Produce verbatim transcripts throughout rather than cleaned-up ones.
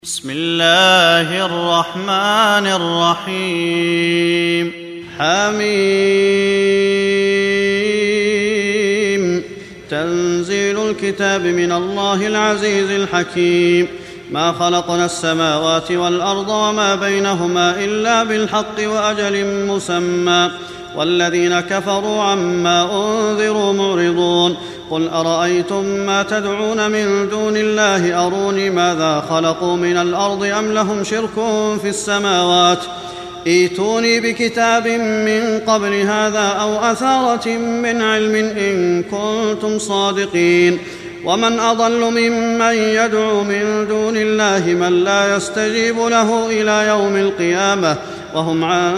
بسم الله الرحمن الرحيم. حميم. تنزيل الكتاب من الله العزيز الحكيم. ما خلقنا السماوات والأرض وما بينهما إلا بالحق وأجل مسمى، والذين كفروا عما أنذروا معرضون. قل أرأيتم ما تدعون من دون الله أروني ماذا خلقوا من الأرض أم لهم شرك في السماوات، ائتوني بكتاب من قبل هذا أو أثارة من علم إن كنتم صادقين. ومن أضل ممن يدعو من دون الله من لا يستجيب له إلى يوم القيامة وهم عن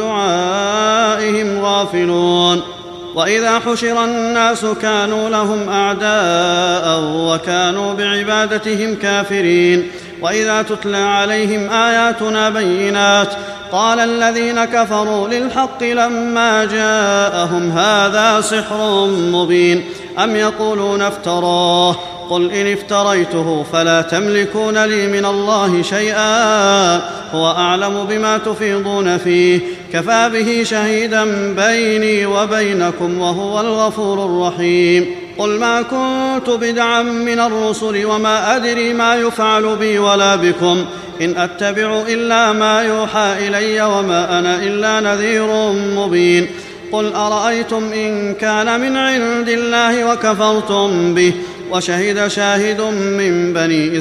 دعائهم غافلون. وإذا حشر الناس كانوا لهم أعداء وكانوا بعبادتهم كافرين. وإذا تتلى عليهم آياتنا بينات قال الذين كفروا للحق لما جاءهم هذا سحر مبين أم يقولون افتراه، قل إن افتريته فلا تملكون لي من الله شيئا هو أعلم بما تفيضون فيه كفى به شهيدا بيني وبينكم وهو الغفور الرحيم. قل ما كنت بدعا من الرسل وما أدري ما يفعل بي ولا بكم إن أتبع إلا ما يوحى إلي وما أنا إلا نذير مبين. قل أرأيتم إن كان من عند الله وكفرتم به وشهد شاهد من بني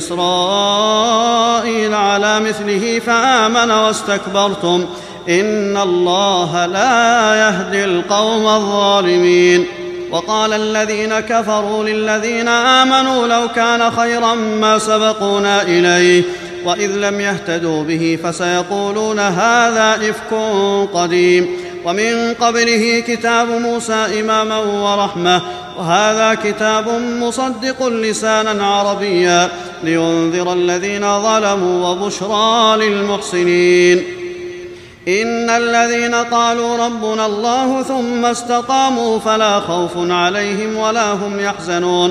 إسرائيل على مثله فآمن واستكبرتم إن الله لا يهدي القوم الظالمين. وقال الذين كفروا للذين آمنوا لو كان خيرا ما سبقونا إليه وإذ لم يهتدوا به فسيقولون هذا إفك قديم ومن قبله كتاب موسى إماما ورحمة وهذا كتاب مصدق لسانا عربيا لينذر الذين ظلموا وبشرى للمحسنين. إن الذين قالوا ربنا الله ثم استقاموا فلا خوف عليهم ولا هم يحزنون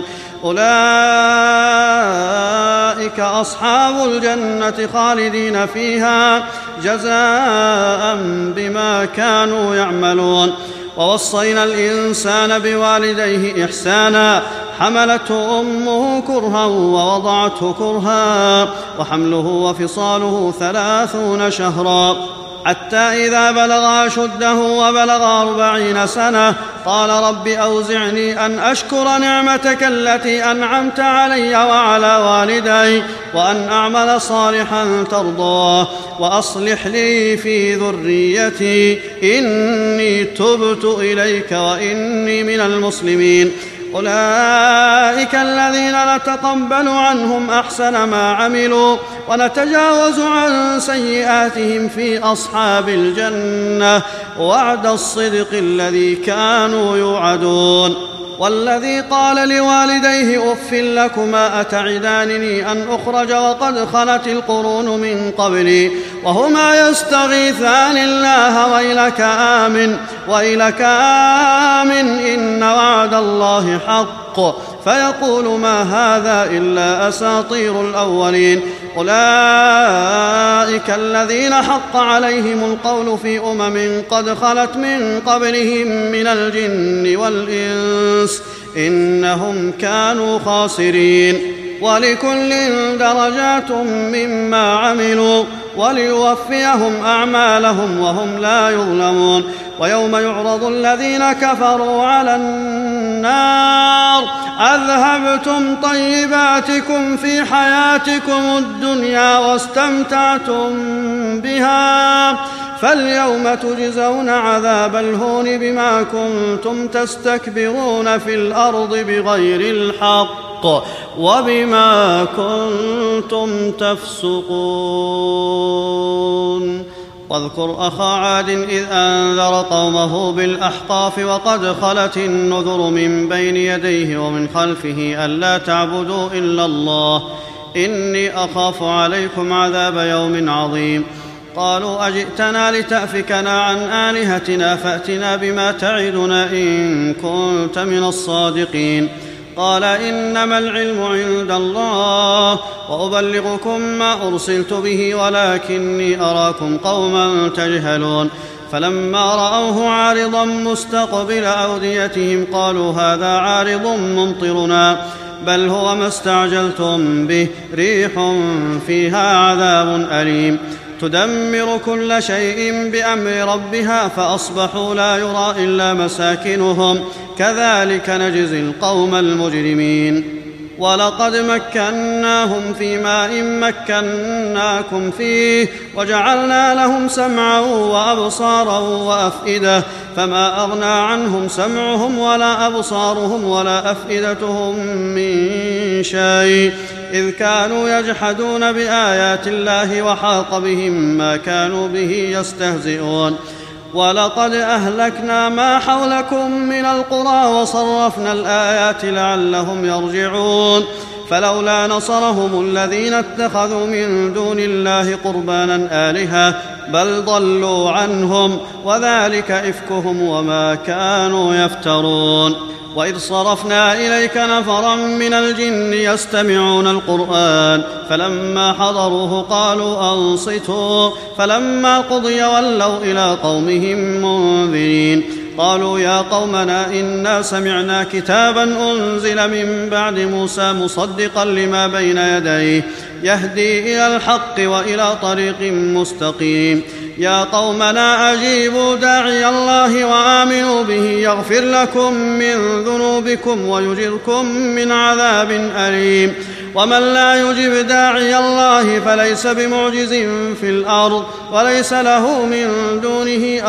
أولئك أصحاب الجنة خالدين فيها جزاء بما كانوا يعملون. ووصينا الإنسان بوالديه إحسانا حملته أمه كرها ووضعته كرها وحمله وفصاله ثلاثون شهرا حتى إذا بلغ أشده وبلغ أربعين سنة قال رب أوزعني أن أشكر نعمتك التي أنعمت علي وعلى والدي وأن أعمل صالحا ترضاه وأصلح لي في ذريتي إني تبت إليك وإني من المسلمين. أولئك الذين نتقبل عنهم أحسن ما عملوا ونتجاوز عن سيئاتهم في أصحاب الجنة وعد الصدق الذي كانوا يوعدون. والذي قال لوالديه أف لكما أتعدانني أن أخرج وقد خلت القرون من قبلي وهما يستغيثان الله ويلك آمن ويلك آمن إن وعد الله حق فيقول ما هذا إلا أساطير الأولين. أولئك الذين حق عليهم القول في أمم قد خلت من قبلهم من الجن والإنس إنهم كانوا خاسرين. ولكل درجات مما عملوا وليوفيهم أعمالهم وهم لا يظلمون. ويوم يعرض الذين كفروا على النار أذهبتم طيباتكم في حياتكم الدنيا واستمتعتم بها فاليوم تجزون عذاب الهون بما كنتم تستكبرون في الأرض بغير الحق وبما كنتم تفسقون. واذكر أخا عاد إذ أنذر قومه بالأحقاف وقد خلت النذر من بين يديه ومن خلفه ألا تعبدوا إلا الله إني أخاف عليكم عذاب يوم عظيم. قالوا أجئتنا لتأفكنا عن آلهتنا فأتنا بما تعدنا إن كنت من الصادقين. قال إنما العلم عند الله وأبلغكم ما أرسلت به ولكني أراكم قوما تجهلون فلما رأوه عارضا مستقبل أوديتهم قالوا هذا عارض ممطرنا بل هو ما استعجلتم به ريح فيها عذاب أليم تدمر كل شيء بأمر ربها فأصبحوا لا يرى إلا مساكنهم كذلك نجزي القوم المجرمين ولقد مكناهم في ماء مكناكم فيه وجعلنا لهم سمعا وأبصارا وأفئدة فما أغنى عنهم سمعهم ولا أبصارهم ولا أفئدتهم من شيء إذ كانوا يجحدون بآيات الله وحاق بهم ما كانوا به يستهزئون ولقد أهلكنا ما حولكم من القرى وصرفنا الآيات لعلهم يرجعون فلولا نصرهم الذين اتخذوا من دون الله قربانا آلهة بل ضلوا عنهم وذلك إفكهم وما كانوا يفترون وإذ صرفنا إليك نفرا من الجن يستمعون القرآن فلما حضروه قالوا أنصتوا فلما قضي ولوا إلى قومهم منذرين قالوا يا قومنا إنا سمعنا كتابا أنزل من بعد موسى مصدقا لما بين يديه يهدي إلى الحق وإلى طريق مستقيم يا قومنا أجيبوا داعي الله وآمنوا به يغفر لكم من ذنوبكم ويجركم من عذاب أليم ومن لا يجب داعي الله فليس بمعجز في الأرض وليس له من دونه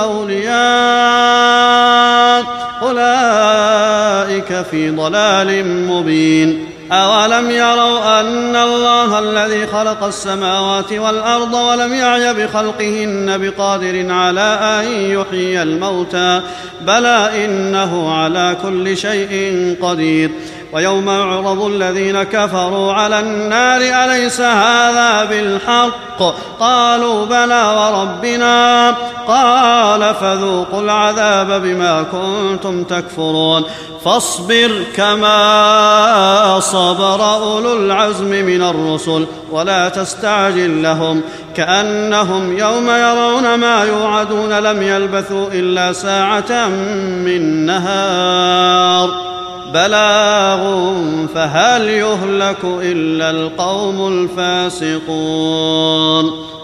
أولياء أولئك في ضلال مبين أولم يروا أن الله الذي خلق السماوات والأرض ولم يعي بخلقهن بقادر على أن يحيي الموتى بلى إنه على كل شيء قدير ويوم يعرض الذين كفروا على النار أليس هذا بالحق قالوا بلى وربنا قال فذوقوا العذاب بما كنتم تكفرون فاصبر كما صبر أولو العزم من الرسل ولا تستعجل لهم كأنهم يوم يرون ما يوعدون لم يلبثوا إلا ساعة من نهار بلاغ فهل يهلك إلا القوم الفاسقون